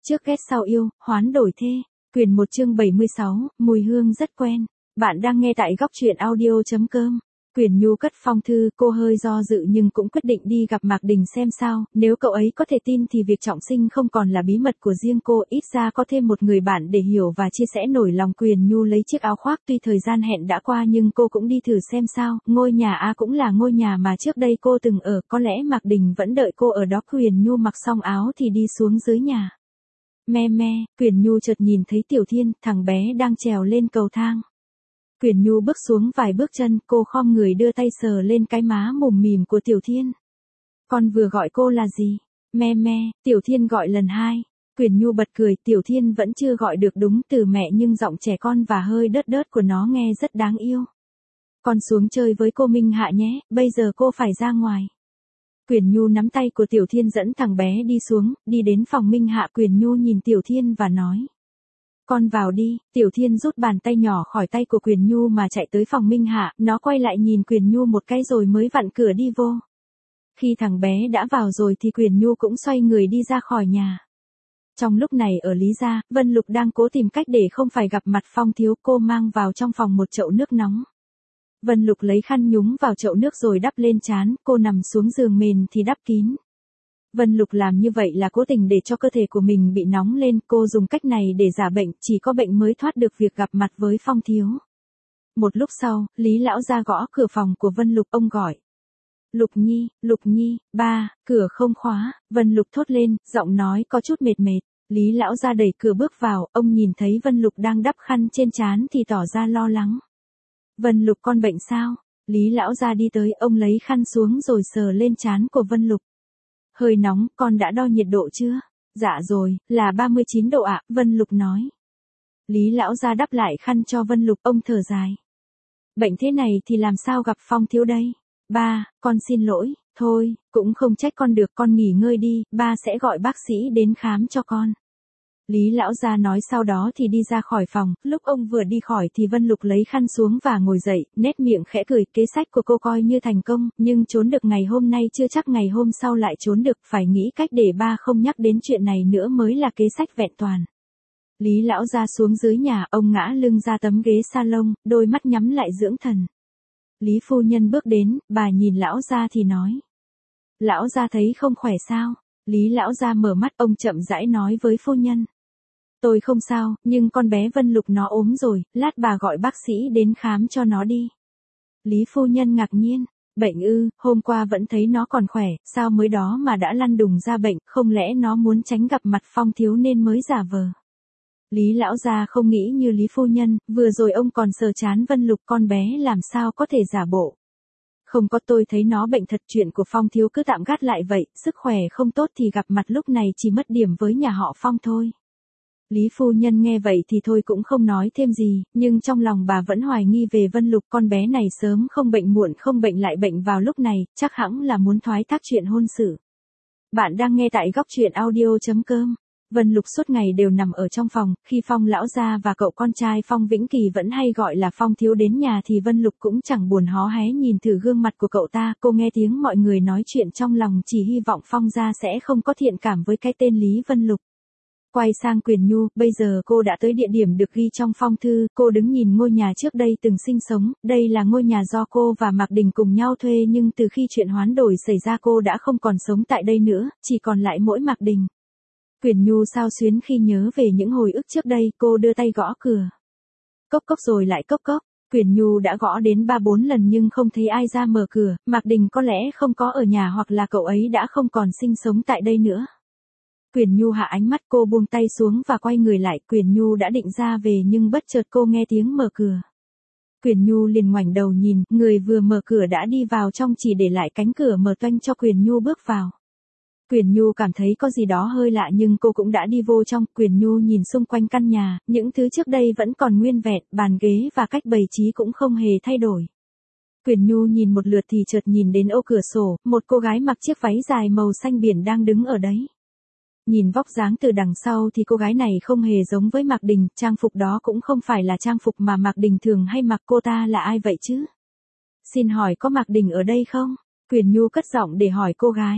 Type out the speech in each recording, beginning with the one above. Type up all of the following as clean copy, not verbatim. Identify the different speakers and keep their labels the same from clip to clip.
Speaker 1: Trước ghét sau yêu, hoán đổi thê. Quyển 1 chương 76, mùi hương rất quen. Bạn đang nghe tại góc truyện audio.com. Quyển Nhu cất phong thư, cô hơi do dự nhưng cũng quyết định đi gặp Mạc Đình xem sao, nếu cậu ấy có thể tin thì việc trọng sinh không còn là bí mật của riêng cô, ít ra có thêm một người bạn để hiểu và chia sẻ nỗi lòng. Quyển Nhu lấy chiếc áo khoác, tuy thời gian hẹn đã qua nhưng cô cũng đi thử xem sao, ngôi nhà A cũng là ngôi nhà mà trước đây cô từng ở, có lẽ Mạc Đình vẫn đợi cô ở đó. Quyển Nhu mặc xong áo thì đi xuống dưới nhà. Me me, Quyển Nhu chợt nhìn thấy Tiểu Thiên, thằng bé đang trèo lên cầu thang. Quyển Nhu bước xuống vài bước chân, cô khom người đưa tay sờ lên cái má mồm mỉm của Tiểu Thiên. Con vừa gọi cô là gì? Me me, Tiểu Thiên gọi lần 2. Quyển Nhu bật cười, Tiểu Thiên vẫn chưa gọi được đúng từ mẹ nhưng giọng trẻ con và hơi đớt đớt của nó nghe rất đáng yêu. Con xuống chơi với cô Minh Hạ nhé, bây giờ cô phải ra ngoài. Quyển Nhu nắm tay của Tiểu Thiên dẫn thằng bé đi xuống, đi đến phòng Minh Hạ. Quyển Nhu nhìn Tiểu Thiên và nói. Con vào đi. Tiểu Thiên rút bàn tay nhỏ khỏi tay của Quyển Nhu mà chạy tới phòng Minh Hạ, nó quay lại nhìn Quyển Nhu một cái rồi mới vặn cửa đi vô. Khi thằng bé đã vào rồi thì Quyển Nhu cũng xoay người đi ra khỏi nhà. Trong lúc này ở Lý gia, Vân Lục đang cố tìm cách để không phải gặp mặt Phong Thiếu, cô mang vào trong phòng một chậu nước nóng. Vân Lục lấy khăn nhúng vào chậu nước rồi đắp lên trán, cô nằm xuống giường mền thì đắp kín. Vân Lục làm như vậy là cố tình để cho cơ thể của mình bị nóng lên, cô dùng cách này để giả bệnh, chỉ có bệnh mới thoát được việc gặp mặt với Phong Thiếu. Một lúc sau, Lý lão ra gõ cửa phòng của Vân Lục, ông gọi. Lục Nhi, ba, cửa không khóa. Vân Lục thốt lên, giọng nói có chút mệt mệt. Lý lão ra đẩy cửa bước vào, ông nhìn thấy Vân Lục đang đắp khăn trên trán thì tỏ ra lo lắng. Vân Lục, con bệnh sao? Lý lão ra đi tới, ông lấy khăn xuống rồi sờ lên trán của Vân Lục. Hơi nóng, con đã đo nhiệt độ chưa? Dạ rồi, là 39 độ ạ, Vân Lục nói. Lý lão ra đắp lại khăn cho Vân Lục, ông thở dài. Bệnh thế này thì làm sao gặp Phong Thiếu đây? Ba, con xin lỗi, thôi, cũng không trách con được, con nghỉ ngơi đi, ba sẽ gọi bác sĩ đến khám cho con. Lý lão gia nói, sau đó thì đi ra khỏi phòng, lúc ông vừa đi khỏi thì Vân Lục lấy khăn xuống và ngồi dậy, nét miệng khẽ cười, kế sách của cô coi như thành công, nhưng trốn được ngày hôm nay chưa chắc ngày hôm sau lại trốn được, phải nghĩ cách để ba không nhắc đến chuyện này nữa mới là kế sách vẹn toàn. Lý lão gia xuống dưới nhà, ông ngã lưng ra tấm ghế salon, đôi mắt nhắm lại dưỡng thần. Lý phu nhân bước đến, bà nhìn lão gia thì nói. Lão gia thấy không khỏe sao? Lý lão gia mở mắt, ông chậm rãi nói với phu nhân. Tôi không sao, nhưng con bé Vân Lục nó ốm rồi, lát bà gọi bác sĩ đến khám cho nó đi. Lý phu nhân ngạc nhiên, bệnh ư, hôm qua vẫn thấy nó còn khỏe, sao mới đó mà đã lăn đùng ra bệnh, không lẽ nó muốn tránh gặp mặt Phong Thiếu nên mới giả vờ. Lý lão gia không nghĩ như Lý phu nhân, vừa rồi ông còn sờ trán Vân Lục, con bé làm sao có thể giả bộ. Không có, tôi thấy nó bệnh thật, chuyện của Phong Thiếu cứ tạm gác lại vậy, sức khỏe không tốt thì gặp mặt lúc này chỉ mất điểm với nhà họ Phong thôi. Lý phu nhân nghe vậy thì thôi cũng không nói thêm gì, nhưng trong lòng bà vẫn hoài nghi về Vân Lục, con bé này sớm không bệnh muộn không bệnh lại bệnh vào lúc này, chắc hẳn là muốn thoái thác chuyện hôn sự. Bạn đang nghe tại góc truyện audio.com. Vân Lục suốt ngày đều nằm ở trong phòng, khi Phong lão gia và cậu con trai Phong Vĩnh Kỳ vẫn hay gọi là Phong Thiếu đến nhà thì Vân Lục cũng chẳng buồn hó hé nhìn thử gương mặt của cậu ta, cô nghe tiếng mọi người nói chuyện trong lòng chỉ hy vọng Phong gia sẽ không có thiện cảm với cái tên Lý Vân Lục. Quay sang Quyển Nhu, bây giờ cô đã tới địa điểm được ghi trong phong thư, cô đứng nhìn ngôi nhà trước đây từng sinh sống, đây là ngôi nhà do cô và Mạc Đình cùng nhau thuê nhưng từ khi chuyện hoán đổi xảy ra cô đã không còn sống tại đây nữa, chỉ còn lại mỗi Mạc Đình. Quyển Nhu xao xuyến khi nhớ về những hồi ức trước đây, cô đưa tay gõ cửa. Cốc cốc rồi lại cốc cốc, Quyển Nhu đã gõ đến 3-4 lần nhưng không thấy ai ra mở cửa, Mạc Đình có lẽ không có ở nhà hoặc là cậu ấy đã không còn sinh sống tại đây nữa. Quyển Nhu hạ ánh mắt, cô buông tay xuống và quay người lại, Quyển Nhu đã định ra về nhưng bất chợt cô nghe tiếng mở cửa. Quyển Nhu liền ngoảnh đầu nhìn, người vừa mở cửa đã đi vào trong chỉ để lại cánh cửa mở toang cho Quyển Nhu bước vào. Quyển Nhu cảm thấy có gì đó hơi lạ nhưng cô cũng đã đi vô trong, Quyển Nhu nhìn xung quanh căn nhà, những thứ trước đây vẫn còn nguyên vẹn, bàn ghế và cách bày trí cũng không hề thay đổi. Quyển Nhu nhìn một lượt thì chợt nhìn đến ô cửa sổ, một cô gái mặc chiếc váy dài màu xanh biển đang đứng ở đấy. Nhìn vóc dáng từ đằng sau thì cô gái này không hề giống với Mạc Đình, trang phục đó cũng không phải là trang phục mà Mạc Đình thường hay mặc, cô ta là ai vậy chứ? Xin hỏi có Mạc Đình ở đây không? Quyển Nhu cất giọng để hỏi cô gái.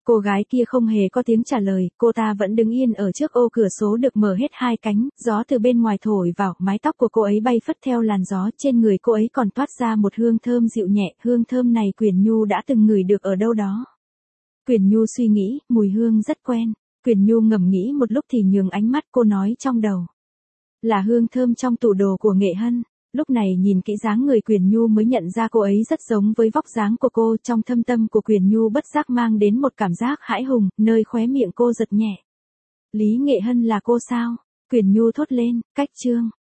Speaker 1: Cô gái kia không hề có tiếng trả lời, cô ta vẫn đứng yên ở trước ô cửa sổ được mở hết hai cánh, gió từ bên ngoài thổi vào, mái tóc của cô ấy bay phất theo làn gió, trên người cô ấy còn toát ra một hương thơm dịu nhẹ, hương thơm này Quyền Nhu đã từng ngửi được ở đâu đó. Quyền Nhu suy nghĩ, mùi hương rất quen. Quyền Nhu ngẫm nghĩ một lúc thì nhường ánh mắt, cô nói trong đầu. Là hương thơm trong tủ đồ của Nghệ Hân. Lúc này nhìn kỹ dáng người Quyền Nhu mới nhận ra cô ấy rất giống với vóc dáng của cô, trong thâm tâm của Quyền Nhu bất giác mang đến một cảm giác hãi hùng, nơi khóe miệng cô giật nhẹ. Lý Nghệ Hân là cô sao? Quyền Nhu thốt lên, cách chương.